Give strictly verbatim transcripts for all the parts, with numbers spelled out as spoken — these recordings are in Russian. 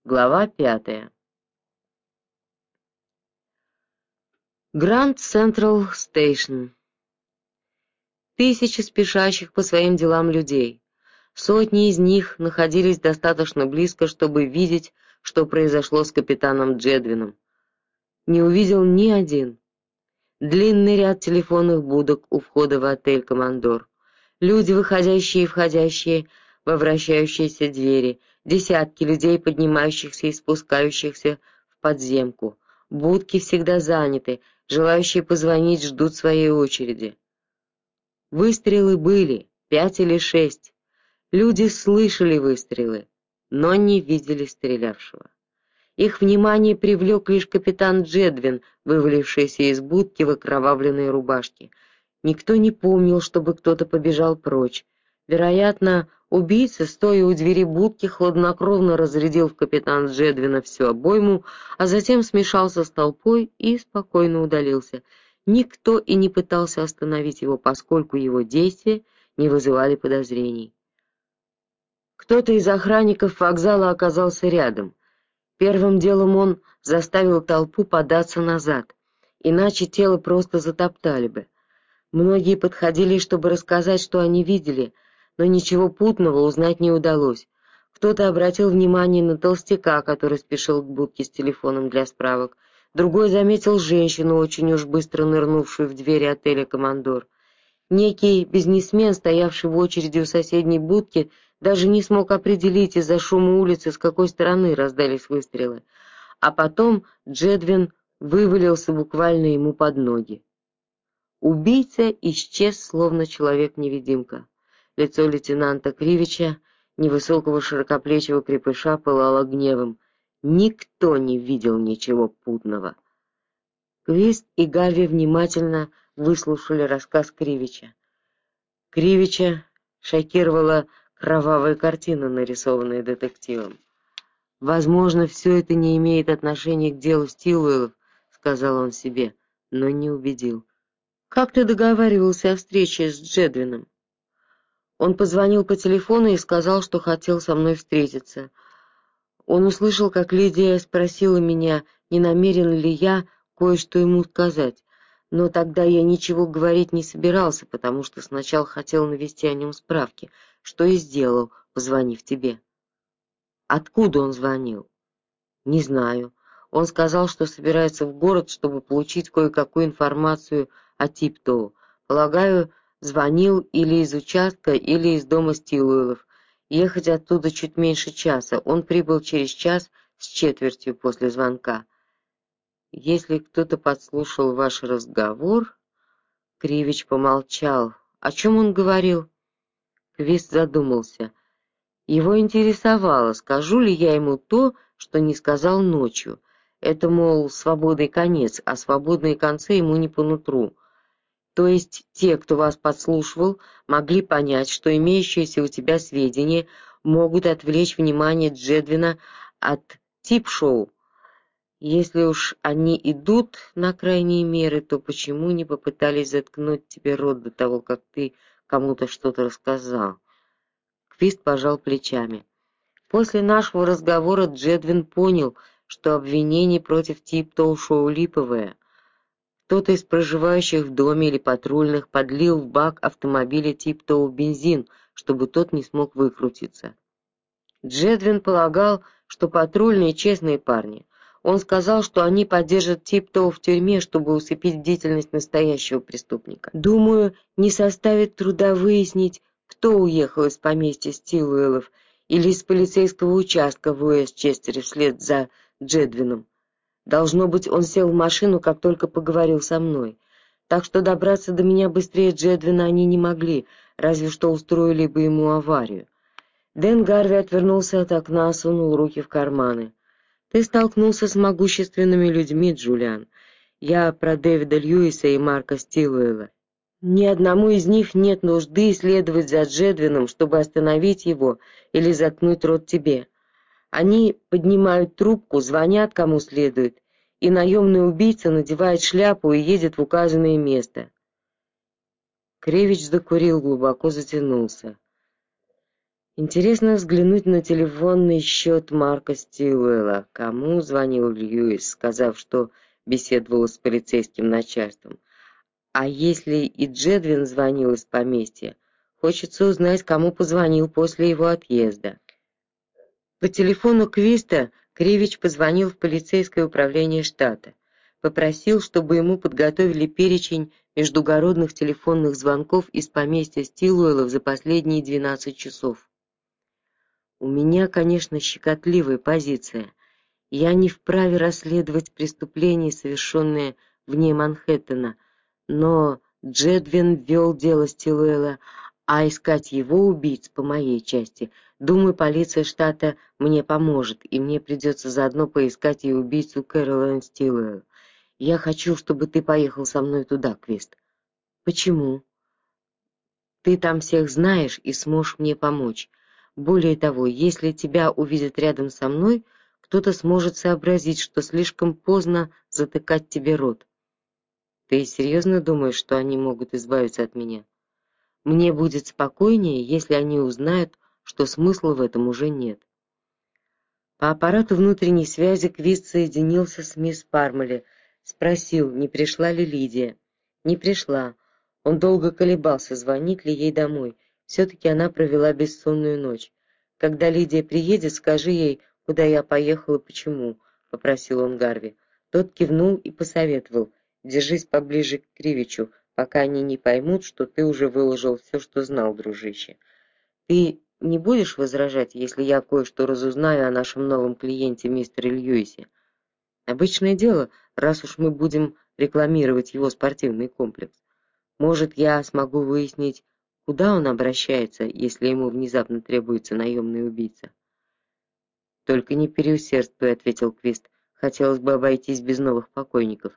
Глава пятая. Гранд Централ Стейшн. Тысячи спешащих по своим делам людей. Сотни из них находились достаточно близко, чтобы видеть, что произошло с капитаном Джедвином. Не увидел ни один. Длинный ряд телефонных будок у входа в отель «Командор». Люди, выходящие и входящие во вращающиеся двери, десятки людей, поднимающихся и спускающихся в подземку. Будки всегда заняты, желающие позвонить ждут своей очереди. Выстрелы были, пять или шесть. Люди слышали выстрелы, но не видели стрелявшего. Их внимание привлек лишь капитан Джедвин, вывалившийся из будки в окровавленной рубашке. Никто не помнил, чтобы кто-то побежал прочь. Вероятно, убийца, стоя у двери будки, хладнокровно разрядил в капитана Джедвина всю обойму, а затем смешался с толпой и спокойно удалился. Никто и не пытался остановить его, поскольку его действия не вызывали подозрений. Кто-то из охранников вокзала оказался рядом. Первым делом он заставил толпу податься назад, иначе тело просто затоптали бы. Многие подходили, чтобы рассказать, что они видели, но ничего путного узнать не удалось. Кто-то обратил внимание на толстяка, который спешил к будке с телефоном для справок. Другой заметил женщину, очень уж быстро нырнувшую в двери отеля «Командор». Некий бизнесмен, стоявший в очереди у соседней будки, даже не смог определить из-за шума улицы, с какой стороны раздались выстрелы. А потом Джедвин вывалился буквально ему под ноги. Убийца исчез, словно человек-невидимка. Лицо лейтенанта Кривича, невысокого широкоплечего крепыша, пылало гневом. Никто не видел ничего путного. Квист и Гарви внимательно выслушали рассказ Кривича. Кривича шокировала кровавая картина, нарисованная детективом. «Возможно, все это не имеет отношения к делу Стилуэллов», — сказал он себе, но не убедил. «Как ты договаривался о встрече с Джедвином?» Он позвонил по телефону и сказал, что хотел со мной встретиться. Он услышал, как Лидия спросила меня, не намерен ли я кое-что ему сказать, но тогда я ничего говорить не собирался, потому что сначала хотел навести о нем справки, что и сделал, позвонив тебе. Откуда он звонил? Не знаю. Он сказал, что собирается в город, чтобы получить кое-какую информацию о Типтоу. Полагаю, звонил или из участка, или из дома Стилуэллов. Ехать оттуда чуть меньше часа. Он прибыл через час с четвертью после звонка. Если кто-то подслушал ваш разговор... Кривич помолчал. О чем он говорил? Квист задумался. Его интересовало, скажу ли я ему то, что не сказал ночью. Это, мол, свободный конец, а свободные концы ему не по нутру. То есть те, кто вас подслушивал, могли понять, что имеющиеся у тебя сведения могут отвлечь внимание Джедвина от тип-шоу. Если уж они идут на крайние меры, то почему не попытались заткнуть тебе рот до того, как ты кому-то что-то рассказал? Квист пожал плечами. После нашего разговора Джедвин понял, что обвинение против Типтоу-шоу липовое. Кто-то из проживающих в доме или патрульных подлил в бак автомобиля Типтоу бензин, чтобы тот не смог выкрутиться. Джедвин полагал, что патрульные честные парни. Он сказал, что они поддержат Типтоу в тюрьме, чтобы усыпить бдительность настоящего преступника. Думаю, не составит труда выяснить, кто уехал из поместья Стилуэллов или из полицейского участка в Уэстчестере вслед за Джедвином. Должно быть, он сел в машину, как только поговорил со мной. Так что добраться до меня быстрее Джедвина они не могли, разве что устроили бы ему аварию. Дэн Гарви отвернулся от окна, сунул руки в карманы. «Ты столкнулся с могущественными людьми, Джулиан. Я про Дэвида Льюиса и Марка Стилуэлла. Ни одному из них нет нужды следовать за Джедвином, чтобы остановить его или заткнуть рот тебе. Они поднимают трубку, звонят кому следует, и наемный убийца надевает шляпу и едет в указанное место». Кривич закурил, глубоко затянулся. Интересно взглянуть на телефонный счет Марка Стилуэлла. Кому звонил Льюис, сказав, что беседовал с полицейским начальством? А если и Джедвин звонил из поместья, хочется узнать, кому позвонил после его отъезда. По телефону Квиста Кривич позвонил в полицейское управление штата, попросил, чтобы ему подготовили перечень междугородных телефонных звонков из поместья Стилуэллов за последние двенадцать часов. У меня, конечно, щекотливая позиция. Я не вправе расследовать преступления, совершенные вне Манхэттена, но Джедвин вел дело Стилуэлла, а искать его убийц по моей части, думаю, полиция штата мне поможет, и мне придется заодно поискать и убийцу Кэролайн Стилуэлл. Я хочу, чтобы ты поехал со мной туда, Квист. Почему? Ты там всех знаешь и сможешь мне помочь. Более того, если тебя увидят рядом со мной, кто-то сможет сообразить, что слишком поздно затыкать тебе рот. Ты серьезно думаешь, что они могут избавиться от меня? Мне будет спокойнее, если они узнают, что смысла в этом уже нет. По аппарату внутренней связи Квист соединился с мисс Пармали, спросил, не пришла ли Лидия. Не пришла. Он долго колебался, звонить ли ей домой. Все-таки она провела бессонную ночь. Когда Лидия приедет, скажи ей, куда я поехал и почему, — попросил он Гарви. Тот кивнул и посоветовал: держись поближе к Кривичу, пока они не поймут, что ты уже выложил все, что знал, дружище. Ты не будешь возражать, если я кое-что разузнаю о нашем новом клиенте мистере Льюисе? Обычное дело, раз уж мы будем рекламировать его спортивный комплекс. Может, я смогу выяснить, куда он обращается, если ему внезапно требуется наемный убийца. Только не переусердствуй, — ответил Квист. Хотелось бы обойтись без новых покойников.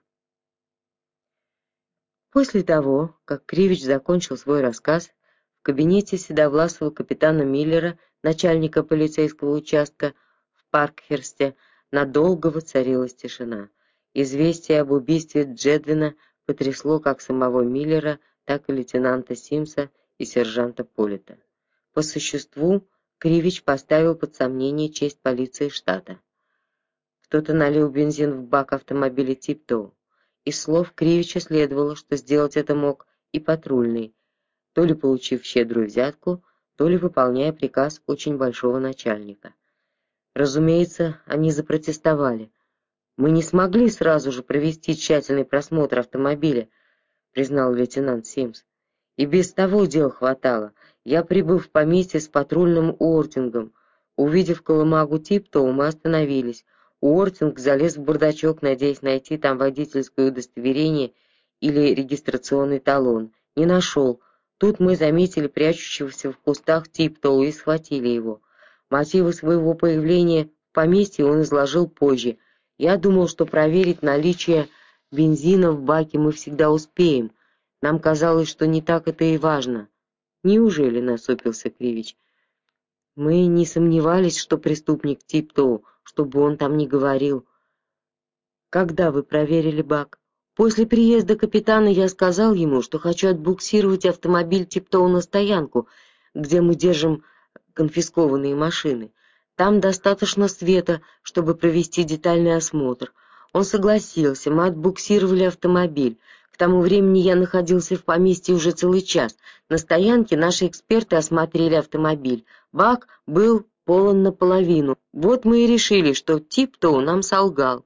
После того, как Кривич закончил свой рассказ, в кабинете седовласого капитана Миллера, начальника полицейского участка в Паркхерсте, надолго воцарилась тишина. Известие об убийстве Джедвина потрясло как самого Миллера, так и лейтенанта Симса и сержанта Полита. По существу, Кривич поставил под сомнение честь полиции штата. Кто-то налил бензин в бак автомобиля Типтоу. Из слов Кривича следовало, что сделать это мог и патрульный, то ли получив щедрую взятку, то ли выполняя приказ очень большого начальника. Разумеется, они запротестовали. Мы не смогли сразу же провести тщательный просмотр автомобиля, признал лейтенант Симс. И без того дел хватало. Я прибыл в поместье с патрульным Уортингом. Увидев колымагу Типтоу, мы остановились. Уортинг залез в бардачок, надеясь найти там водительское удостоверение или регистрационный талон. Не нашел. Тут мы заметили прячущегося в кустах Типтоу и схватили его. Мотивы своего появления в поместье он изложил позже. Я думал, что проверить наличие бензина в баке мы всегда успеем. Нам казалось, что не так это и важно. Неужели, — насупился Кривич. Мы не сомневались, что преступник Типтоу, чтобы он там не говорил. Когда вы проверили бак? После приезда капитана я сказал ему, что хочу отбуксировать автомобиль Типтоу на стоянку, где мы держим конфискованные машины. Там достаточно света, чтобы провести детальный осмотр. Он согласился, мы отбуксировали автомобиль. К тому времени я находился в поместье уже целый час. На стоянке наши эксперты осмотрели автомобиль. Бак был полон наполовину. Вот мы и решили, что Типтоу нам солгал.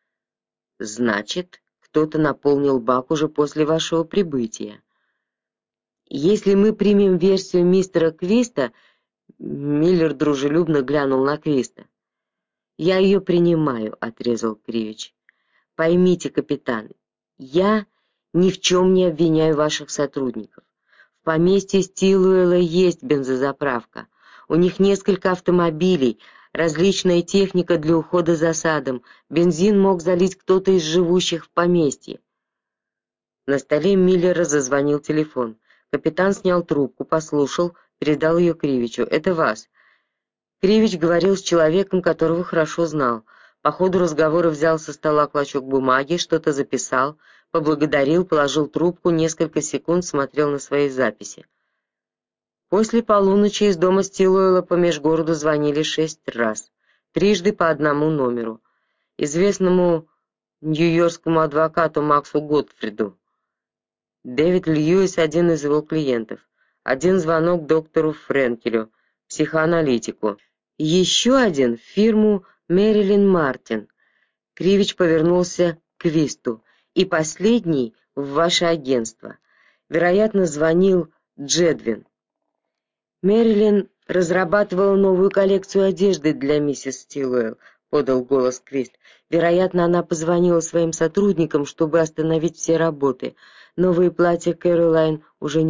Значит, кто-то наполнил бак уже после вашего прибытия. Если мы примем версию мистера Квиста, Миллер дружелюбно глянул на Квиста. Я ее принимаю, — отрезал Кривич. Поймите, капитан, я ни в чем не обвиняю ваших сотрудников. В поместье Стилуэлла есть бензозаправка. У них несколько автомобилей, различная техника для ухода за садом. Бензин мог залить кто-то из живущих в поместье. На столе Миллера зазвонил телефон. Капитан снял трубку, послушал, передал ее Кривичу. «Это вас». Кривич говорил с человеком, которого хорошо знал. По ходу разговора взял со стола клочок бумаги, что-то записал, поблагодарил, положил трубку, несколько секунд смотрел на свои записи. После полуночи из дома Стиллуэлла по межгороду звонили шесть раз, трижды по одному номеру. Известному нью-йоркскому адвокату Максу Готфриду. Дэвид Льюис — один из его клиентов. Один звонок доктору Френкелю, психоаналитику. Еще один — в фирму Мэрилин Мартин. Кривич повернулся к Висту. И последний — в ваше агентство. Вероятно, звонил Джедвин. Мэрилин разрабатывала новую коллекцию одежды для миссис Стиллуэлл, подал голос Квист. Вероятно, она позвонила своим сотрудникам, чтобы остановить все работы. Новые платья Кэролайн уже не